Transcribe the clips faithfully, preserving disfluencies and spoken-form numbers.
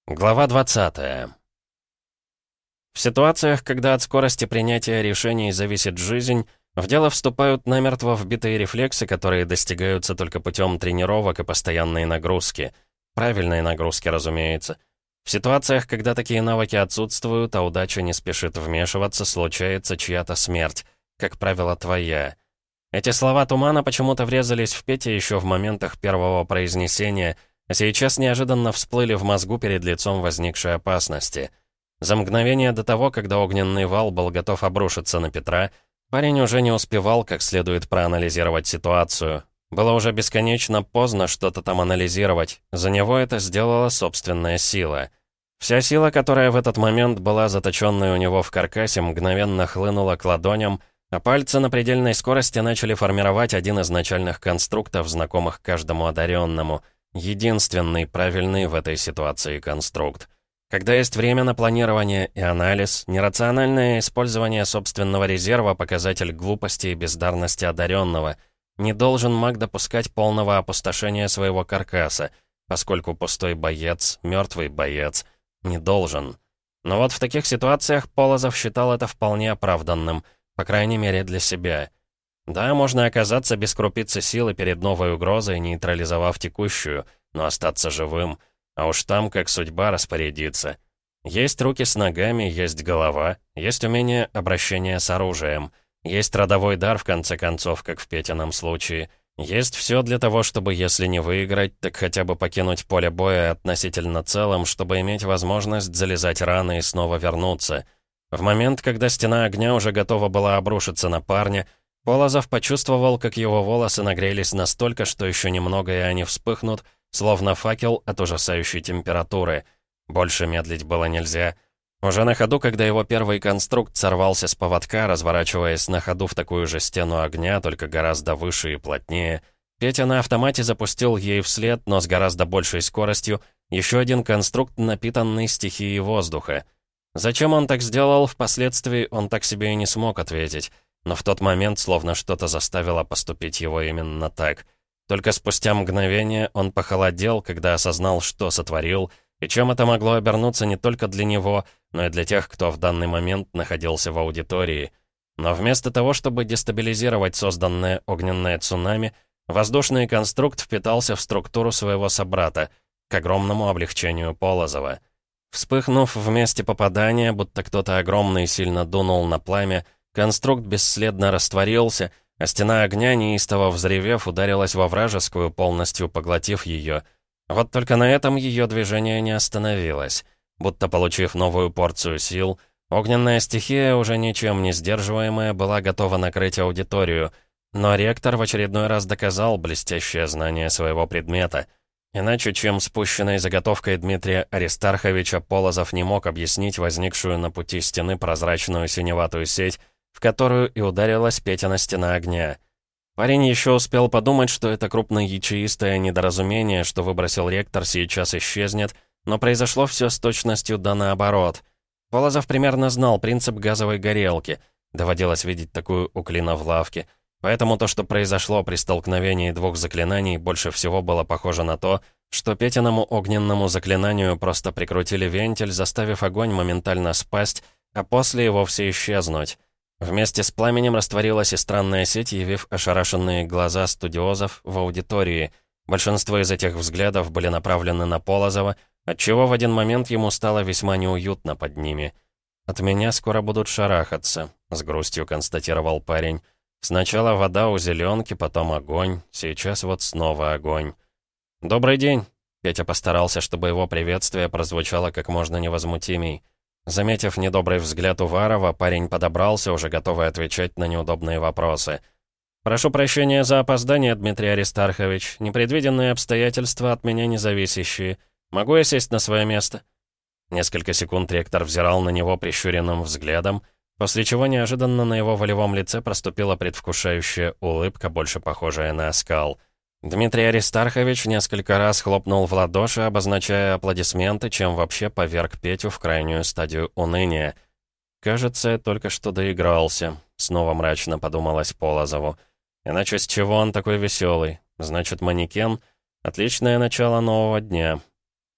Глава двадцатая. В ситуациях, когда от скорости принятия решений зависит жизнь, в дело вступают намертво вбитые рефлексы, которые достигаются только путем тренировок и постоянной нагрузки. Правильной нагрузки, разумеется. В ситуациях, когда такие навыки отсутствуют, а удача не спешит вмешиваться, случается чья-то смерть, как правило, твоя. Эти слова тумана почему-то врезались в Пете еще в моментах первого произнесения, а сейчас неожиданно всплыли в мозгу перед лицом возникшей опасности. За мгновение до того, когда огненный вал был готов обрушиться на Петра, парень уже не успевал как следует проанализировать ситуацию. Было уже бесконечно поздно что-то там анализировать, за него это сделала собственная сила. Вся сила, которая в этот момент была заточенной у него в каркасе, мгновенно хлынула к ладоням, а пальцы на предельной скорости начали формировать один из начальных конструктов, знакомых каждому одаренному — единственный правильный в этой ситуации конструкт. Когда есть время на планирование и анализ, нерациональное использование собственного резерва — показатель глупости и бездарности одаренного. Не должен маг допускать полного опустошения своего каркаса, поскольку пустой боец, мертвый боец, не должен. Но вот в таких ситуациях Полозов считал это вполне оправданным, по крайней мере для себя. Да, можно оказаться без крупицы силы перед новой угрозой, нейтрализовав текущую, но остаться живым. А уж там, как судьба распорядится. Есть руки с ногами, есть голова, есть умение обращения с оружием, есть родовой дар, в конце концов, как в Петином случае. Есть все для того, чтобы, если не выиграть, так хотя бы покинуть поле боя относительно целым, чтобы иметь возможность залезать раны и снова вернуться. В момент, когда стена огня уже готова была обрушиться на парня, Полозов почувствовал, как его волосы нагрелись настолько, что еще немного и они вспыхнут, словно факел от ужасающей температуры. Больше медлить было нельзя. Уже на ходу, когда его первый конструкт сорвался с поводка, разворачиваясь на ходу в такую же стену огня, только гораздо выше и плотнее, Петя на автомате запустил ей вслед, но с гораздо большей скоростью, еще один конструкт, напитанный стихией воздуха. Зачем он так сделал, впоследствии он так себе и не смог ответить. Но в тот момент словно что-то заставило поступить его именно так. Только спустя мгновение он похолодел, когда осознал, что сотворил, и чем это могло обернуться не только для него, но и для тех, кто в данный момент находился в аудитории. Но вместо того, чтобы дестабилизировать созданное огненное цунами, воздушный конструкт впитался в структуру своего собрата, к огромному облегчению Полозова. Вспыхнув в месте попадания, будто кто-то огромный сильно дунул на пламя, конструкт бесследно растворился, а стена огня, неистово взревев, ударилась во вражескую, полностью поглотив ее. Вот только на этом ее движение не остановилось. Будто получив новую порцию сил, огненная стихия, уже ничем не сдерживаемая, была готова накрыть аудиторию. Но ректор в очередной раз доказал блестящее знание своего предмета. Иначе, чем спущенной заготовкой Дмитрия Аристарховича, Полозов не мог объяснить возникшую на пути стены прозрачную синеватую сеть, в которую и ударилась Петина стена огня. Парень еще успел подумать, что это крупноячеистое недоразумение, что выбросил ректор, сейчас исчезнет, но произошло все с точностью да наоборот. Полозов примерно знал принцип газовой горелки, доводилось видеть такую у Клина в лавке, поэтому то, что произошло при столкновении двух заклинаний, больше всего было похоже на то, что Петиному огненному заклинанию просто прикрутили вентиль, заставив огонь моментально спасть, а после и вовсе исчезнуть. Вместе с пламенем растворилась и странная сеть, явив ошарашенные глаза студиозов в аудитории. Большинство из этих взглядов были направлены на Полозова, отчего в один момент ему стало весьма неуютно под ними. «От меня скоро будут шарахаться», — с грустью констатировал парень. «Сначала вода у зеленки, потом огонь, сейчас вот снова огонь». «Добрый день», — Петя постарался, чтобы его приветствие прозвучало как можно невозмутимей. Заметив недобрый взгляд Уварова, парень подобрался, уже готовый отвечать на неудобные вопросы. «Прошу прощения за опоздание, Дмитрий Аристархович. Непредвиденные обстоятельства от меня не зависящие. Могу я сесть на свое место?» Несколько секунд ректор взирал на него прищуренным взглядом, после чего неожиданно на его волевом лице проступила предвкушающая улыбка, больше похожая на оскал. Дмитрий Аристархович несколько раз хлопнул в ладоши, обозначая аплодисменты, чем вообще поверг Петю в крайнюю стадию уныния. «Кажется, я только что доигрался», — снова мрачно подумалось Полозову. «Иначе с чего он такой веселый? Значит, манекен? Отличное начало нового дня».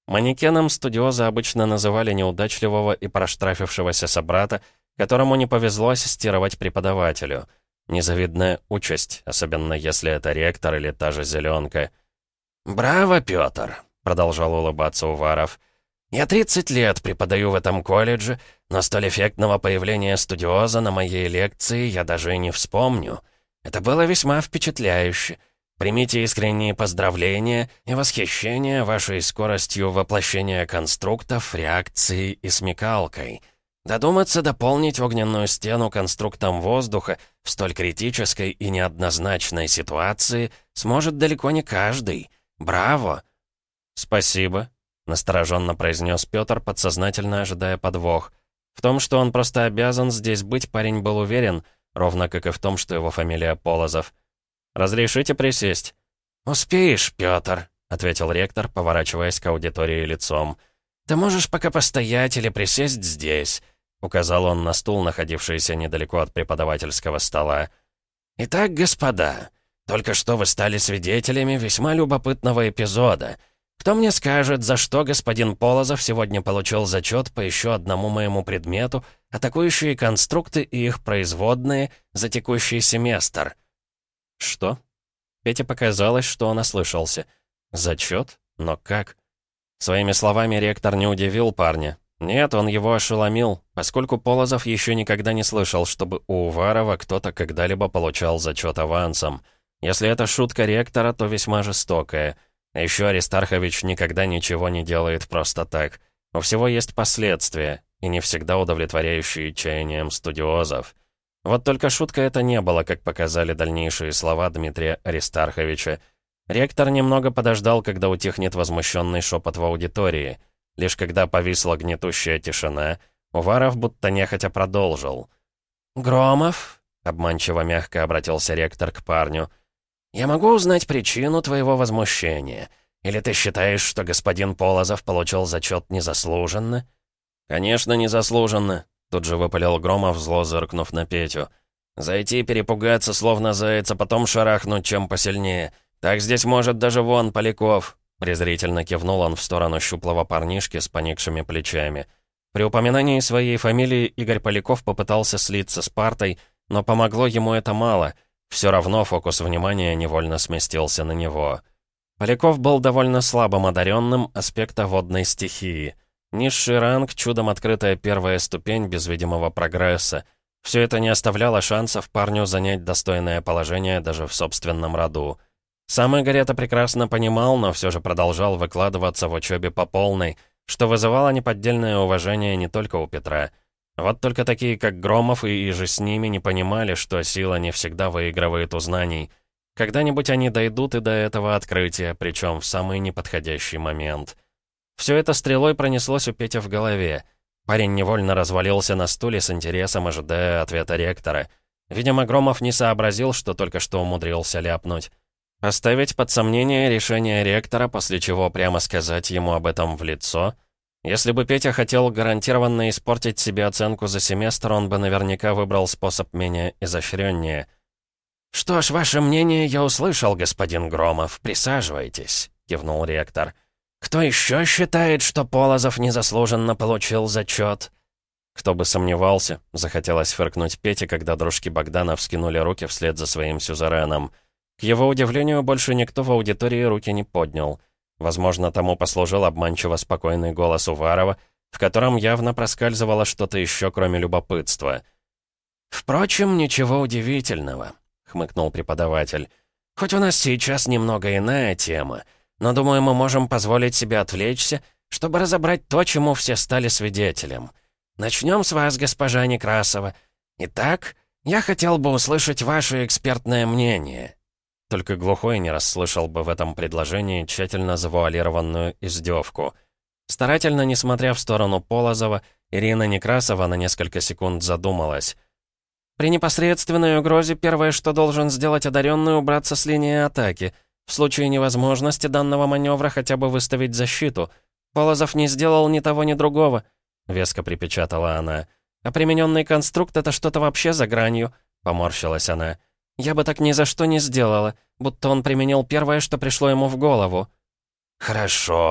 Манекеном студиоза обычно называли неудачливого и проштрафившегося собрата, которому не повезло ассистировать преподавателю. Незавидная участь, особенно если это ректор или та же зеленка. «Браво, Пётр!» — продолжал улыбаться Уваров. «Я тридцать лет преподаю в этом колледже, но столь эффектного появления студиоза на моей лекции я даже и не вспомню. Это было весьма впечатляюще. Примите искренние поздравления и восхищение вашей скоростью воплощения конструктов, реакцией и смекалкой. Додуматься дополнить огненную стену конструктом воздуха в столь критической и неоднозначной ситуации сможет далеко не каждый. Браво!» «Спасибо», — настороженно произнес Пётр, подсознательно ожидая подвох. В том, что он просто обязан здесь быть, парень был уверен, ровно как и в том, что его фамилия Полозов. «Разрешите присесть?» «Успеешь, Пётр», — ответил ректор, поворачиваясь к аудитории лицом. «Ты можешь пока постоять или присесть здесь», — указал он на стул, находившийся недалеко от преподавательского стола. «Итак, господа, только что вы стали свидетелями весьма любопытного эпизода. Кто мне скажет, за что господин Полозов сегодня получил зачет по еще одному моему предмету, атакующие конструкты и их производные за текущий семестр?» «Что?» Пете показалось, что он ослышался. «Зачет? Но как?» Своими словами ректор не удивил парня. Нет, он его ошеломил, поскольку Полозов еще никогда не слышал, чтобы у Уварова кто-то когда-либо получал зачет авансом. Если это шутка ректора, то весьма жестокая. А еще Аристархович никогда ничего не делает просто так. У всего есть последствия, и не всегда удовлетворяющие чаяниям студиозов. Вот только шутка это не было, как показали дальнейшие слова Дмитрия Аристарховича. Ректор немного подождал, когда утихнет возмущенный шепот в аудитории. Лишь когда повисла гнетущая тишина, Уваров будто нехотя продолжил. «Громов», — обманчиво мягко обратился ректор к парню, «я могу узнать причину твоего возмущения? Или ты считаешь, что господин Полозов получил зачет незаслуженно?» «Конечно, незаслуженно», — тут же выпалил Громов, зло зыркнув на Петю. «Зайти, перепугаться, словно заяц, а потом шарахнуть чем посильнее. Так здесь может даже вон Поляков». Презрительно кивнул он в сторону щуплого парнишки с поникшими плечами. При упоминании своей фамилии Игорь Поляков попытался слиться с партой, но помогло ему это мало. Все равно фокус внимания невольно сместился на него. Поляков был довольно слабым одаренным аспекта водной стихии. Низший ранг, чудом открытая первая ступень без видимого прогресса. Все это не оставляло шансов парню занять достойное положение даже в собственном роду. Сам Игорь это прекрасно понимал, но все же продолжал выкладываться в учебе по полной, что вызывало неподдельное уважение не только у Петра. Вот только такие, как Громов и иже с ними, не понимали, что сила не всегда выигрывает у знаний. Когда-нибудь они дойдут и до этого открытия, причем в самый неподходящий момент. Все это стрелой пронеслось у Пети в голове. Парень невольно развалился на стуле с интересом, ожидая ответа ректора. Видимо, Громов не сообразил, что только что умудрился ляпнуть. Поставить под сомнение решение ректора, после чего прямо сказать ему об этом в лицо? Если бы Петя хотел гарантированно испортить себе оценку за семестр, он бы наверняка выбрал способ менее изощреннее. «Что ж, ваше мнение я услышал, господин Громов. Присаживайтесь», — кивнул ректор. «Кто еще считает, что Полозов незаслуженно получил зачет?» «Кто бы сомневался», — захотелось фыркнуть Пете, когда дружки Богдана вскинули руки вслед за своим сюзереном. К его удивлению, больше никто в аудитории руки не поднял. Возможно, тому послужил обманчиво спокойный голос Уварова, в котором явно проскальзывало что-то еще, кроме любопытства. «Впрочем, ничего удивительного», — хмыкнул преподаватель. «Хоть у нас сейчас немного иная тема, но, думаю, мы можем позволить себе отвлечься, чтобы разобрать то, чему все стали свидетелем. Начнем с вас, госпожа Некрасова. Итак, я хотел бы услышать ваше экспертное мнение». Только глухой не расслышал бы в этом предложении тщательно завуалированную издевку. Старательно, не смотря в сторону Полозова, Ирина Некрасова на несколько секунд задумалась. «При непосредственной угрозе первое, что должен сделать одаренный, убраться с линии атаки. В случае невозможности данного маневра хотя бы выставить защиту. Полозов не сделал ни того, ни другого», — веско припечатала она. «А примененный конструкт — это что-то вообще за гранью», — поморщилась она. «Я бы так ни за что не сделала, будто он применил первое, что пришло ему в голову». «Хорошо»,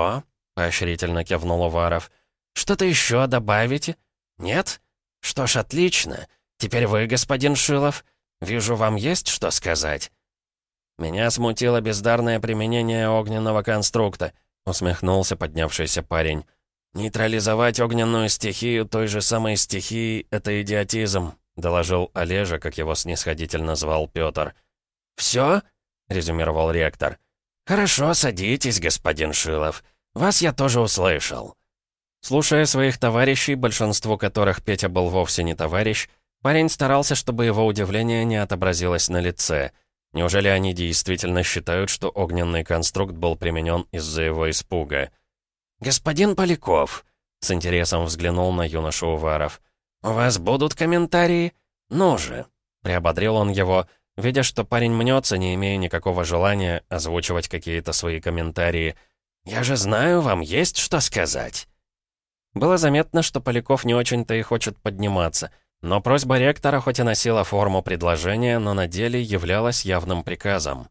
— поощрительно кивнул Уваров. «Что-то еще добавите? Нет? Что ж, отлично. Теперь вы, господин Шилов. Вижу, вам есть что сказать». «Меня смутило бездарное применение огненного конструкта», — усмехнулся поднявшийся парень. «Нейтрализовать огненную стихию той же самой стихией — это идиотизм», — доложил Олежа, как его снисходительно звал Пётр. «Всё?» — резюмировал ректор. «Хорошо, садитесь, господин Шилов. Вас я тоже услышал». Слушая своих товарищей, большинству которых Петя был вовсе не товарищ, парень старался, чтобы его удивление не отобразилось на лице. Неужели они действительно считают, что огненный конструкт был применен из-за его испуга? «Господин Поляков», — с интересом взглянул на юношу Уваров, — «у вас будут комментарии? Ну же», — приободрил он его, видя, что парень мнется, не имея никакого желания озвучивать какие-то свои комментарии. «Я же знаю, вам есть что сказать». Было заметно, что Поляков не очень-то и хочет подниматься, но просьба ректора хоть и носила форму предложения, но на деле являлась явным приказом.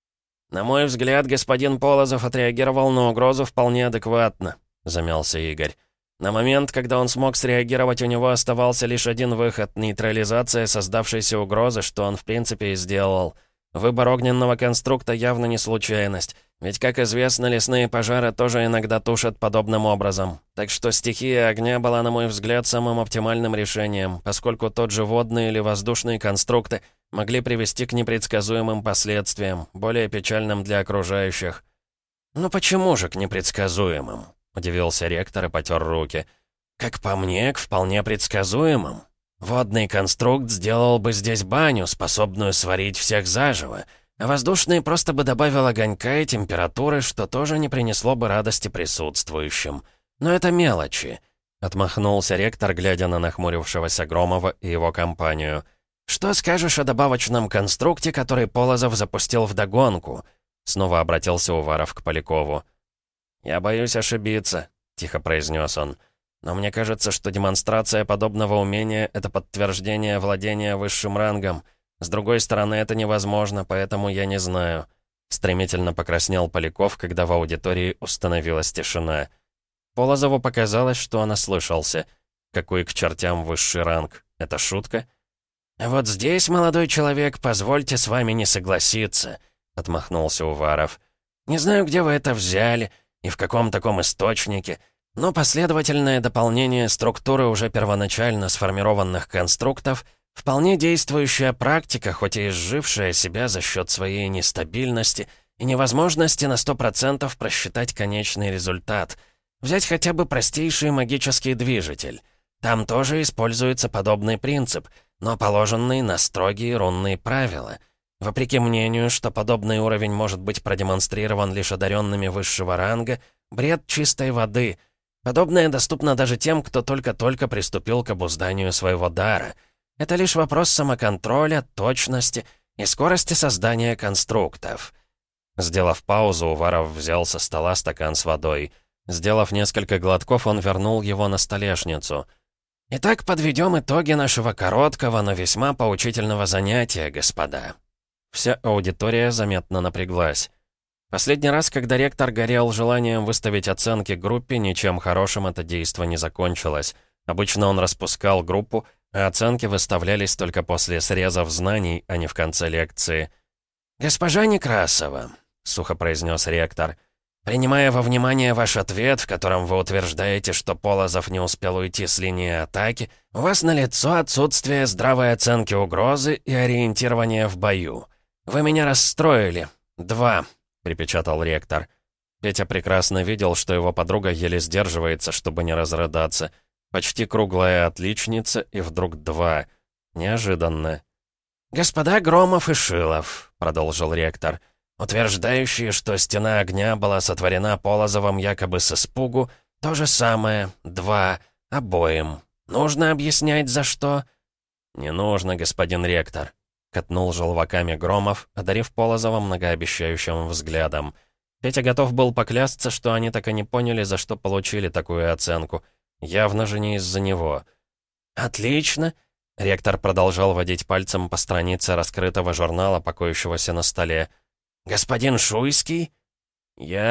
«На мой взгляд, господин Полозов отреагировал на угрозу вполне адекватно», — замялся Игорь. «На момент, когда он смог среагировать, у него оставался лишь один выход — нейтрализация создавшейся угрозы, что он в принципе и сделал. Выбор огненного конструкта явно не случайность, ведь, как известно, лесные пожары тоже иногда тушат подобным образом. Так что стихия огня была, на мой взгляд, самым оптимальным решением, поскольку тот же водный или воздушные конструкты могли привести к непредсказуемым последствиям, более печальным для окружающих». «Ну почему же к непредсказуемым?» — удивился ректор и потер руки. «Как по мне, к вполне предсказуемым. Водный конструкт сделал бы здесь баню, способную сварить всех заживо, а воздушный просто бы добавил огонька и температуры, что тоже не принесло бы радости присутствующим. Но это мелочи», — отмахнулся ректор, глядя на нахмурившегося Громова и его компанию. «Что скажешь о добавочном конструкте, который Полозов запустил вдогонку?» Снова обратился Уваров к Полякову. «Я боюсь ошибиться», — тихо произнес он. «Но мне кажется, что демонстрация подобного умения — это подтверждение владения высшим рангом. С другой стороны, это невозможно, поэтому я не знаю». Стремительно покраснел Поляков, когда в аудитории установилась тишина. Полозову показалось, что он ослышался. Какой к чертям высший ранг? Это шутка? «Вот здесь, молодой человек, позвольте с вами не согласиться», — отмахнулся Уваров. «Не знаю, где вы это взяли и в каком таком источнике, но последовательное дополнение структуры уже первоначально сформированных конструктов — вполне действующая практика, хоть и изжившая себя за счет своей нестабильности и невозможности на сто процентов просчитать конечный результат. Взять хотя бы простейший магический движитель. Там тоже используется подобный принцип, но положенный на строгие рунные правила. Вопреки мнению, что подобный уровень может быть продемонстрирован лишь одаренными высшего ранга, бред чистой воды. Подобное доступно даже тем, кто только-только приступил к обузданию своего дара. Это лишь вопрос самоконтроля, точности и скорости создания конструктов». Сделав паузу, Уваров взял со стола стакан с водой. Сделав несколько глотков, он вернул его на столешницу. «Итак, подведем итоги нашего короткого, но весьма поучительного занятия, господа». Вся аудитория заметно напряглась. Последний раз, когда ректор горел желанием выставить оценки группе, ничем хорошим это действо не закончилось. Обычно он распускал группу, а оценки выставлялись только после срезов знаний, а не в конце лекции. «Госпожа Некрасова», — сухо произнес ректор, — «принимая во внимание ваш ответ, в котором вы утверждаете, что Полозов не успел уйти с линии атаки, у вас налицо отсутствие здравой оценки угрозы и ориентирования в бою. Вы меня расстроили. Два», — припечатал ректор. Петя прекрасно видел, что его подруга еле сдерживается, чтобы не разрыдаться. Почти круглая отличница, и вдруг два. Неожиданно. «Господа Громов и Шилов», — продолжил ректор, «утверждающие, что стена огня была сотворена Полозовым якобы с испугу, то же самое, два, обоим. Нужно объяснять, за что?» «Не нужно, господин ректор», — катнул желваками Громов, одарив Полозова многообещающим взглядом. Петя готов был поклясться, что они так и не поняли, за что получили такую оценку. Явно же не из-за него. «Отлично!» — ректор продолжал водить пальцем по странице раскрытого журнала, покоящегося на столе. «Господин Шуйский?» «Я?» —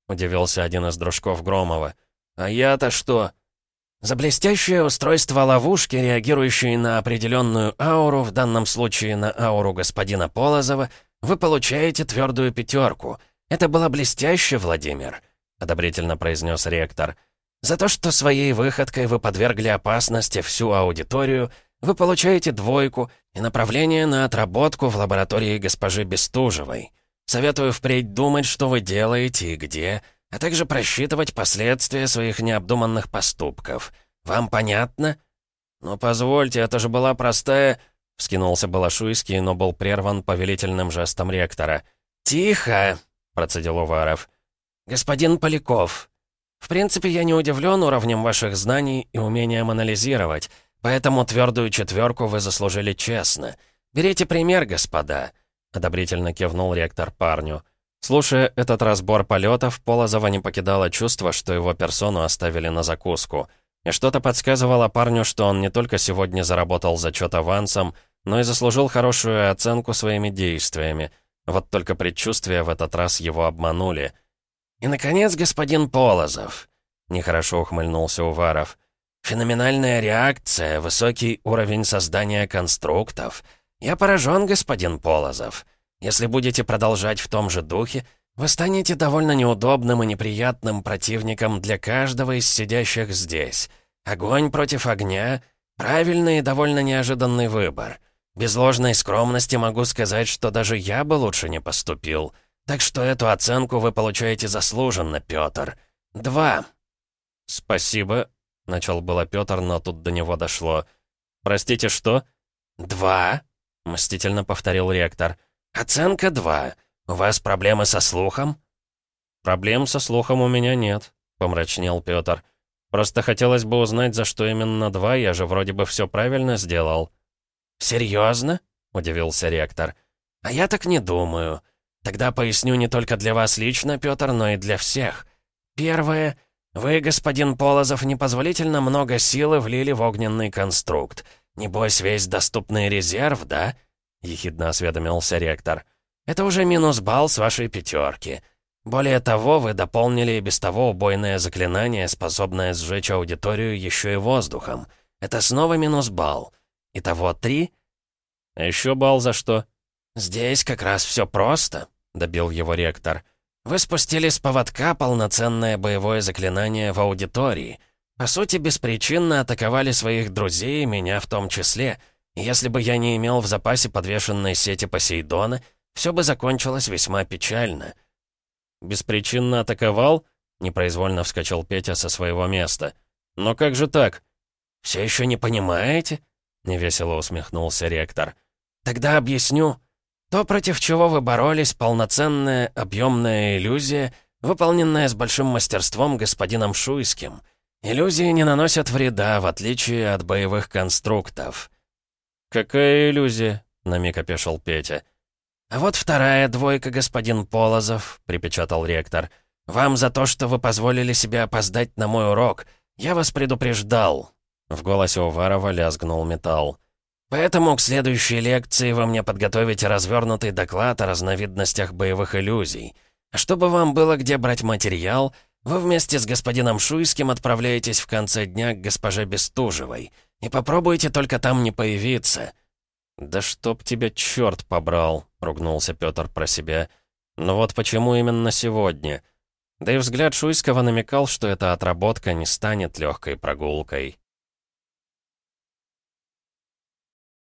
удивился один из дружков Громова. «А я-то что?» «За блестящее устройство ловушки, реагирующей на определенную ауру, в данном случае на ауру господина Полозова, вы получаете твердую пятерку. Это было блестяще, Владимир», — одобрительно произнес ректор. «За то, что своей выходкой вы подвергли опасности всю аудиторию, вы получаете двойку и направление на отработку в лаборатории госпожи Бестужевой. Советую впредь думать, что вы делаете и где, а также просчитывать последствия своих необдуманных поступков. Вам понятно?» «Ну, позвольте, это же была простая...» — вскинулся Балашуйский, но был прерван повелительным жестом ректора. «Тихо!» — процедил Уваров. «Господин Поляков, в принципе, я не удивлен уровнем ваших знаний и умением анализировать, поэтому твердую четверку вы заслужили честно. Берите пример, господа», — одобрительно кивнул ректор парню. Слушая этот разбор полетов, Полозова не покидало чувство, что его персону оставили на закуску. И что-то подсказывало парню, что он не только сегодня заработал зачет авансом, но и заслужил хорошую оценку своими действиями. Вот только предчувствия в этот раз его обманули. «И, наконец, господин Полозов», — нехорошо ухмыльнулся Уваров, «феноменальная реакция, высокий уровень создания конструктов. Я поражен, господин Полозов. Если будете продолжать в том же духе, вы станете довольно неудобным и неприятным противником для каждого из сидящих здесь. Огонь против огня — правильный и довольно неожиданный выбор. Без ложной скромности могу сказать, что даже я бы лучше не поступил. Так что эту оценку вы получаете заслуженно, Пётр. Два». «Спасибо», — начал было Пётр, но тут до него дошло. «Простите, что?» «Два», — мстительно повторил ректор. «Оценка два. У вас проблемы со слухом?» «Проблем со слухом у меня нет», — помрачнел Пётр. «Просто хотелось бы узнать, за что именно два, я же вроде бы все правильно сделал». «Серьезно?» — удивился ректор. «А я так не думаю. Тогда поясню не только для вас лично, Пётр, но и для всех. Первое. Вы, господин Полозов, непозволительно много силы влили в огненный конструкт. Небось, весь доступный резерв, да?» — ехидно осведомился ректор. «Это уже минус балл с вашей пятерки. Более того, вы дополнили и без того убойное заклинание, способное сжечь аудиторию еще и воздухом. Это снова минус балл. Итого три». «А еще балл за что?» «Здесь как раз все просто», — добил его ректор. «Вы спустили с поводка полноценное боевое заклинание в аудитории. По сути, беспричинно атаковали своих друзей, меня в том числе. И если бы я не имел в запасе подвешенной сети Посейдона, все бы закончилось весьма печально». «Беспричинно атаковал?» — непроизвольно вскочил Петя со своего места. «Но как же так?» «Все еще не понимаете?» — невесело усмехнулся ректор. «Тогда объясню. То, против чего вы боролись, полноценная объемная иллюзия, выполненная с большим мастерством господином Шуйским. Иллюзии не наносят вреда, в отличие от боевых конструктов». «Какая иллюзия?» — на миг опешил Петя. «А вот вторая двойка, господин Полозов», — припечатал ректор. «Вам за то, что вы позволили себе опоздать на мой урок. Я вас предупреждал». В голосе Уварова лязгнул металл. «Поэтому к следующей лекции вы мне подготовите развернутый доклад о разновидностях боевых иллюзий. А чтобы вам было где брать материал, вы вместе с господином Шуйским отправляетесь в конце дня к госпоже Бестужевой. И попробуйте только там не появиться». «Да чтоб тебя черт побрал», — ругнулся Пётр про себя. «Но вот почему именно сегодня?» Да и взгляд Шуйского намекал, что эта отработка не станет легкой прогулкой.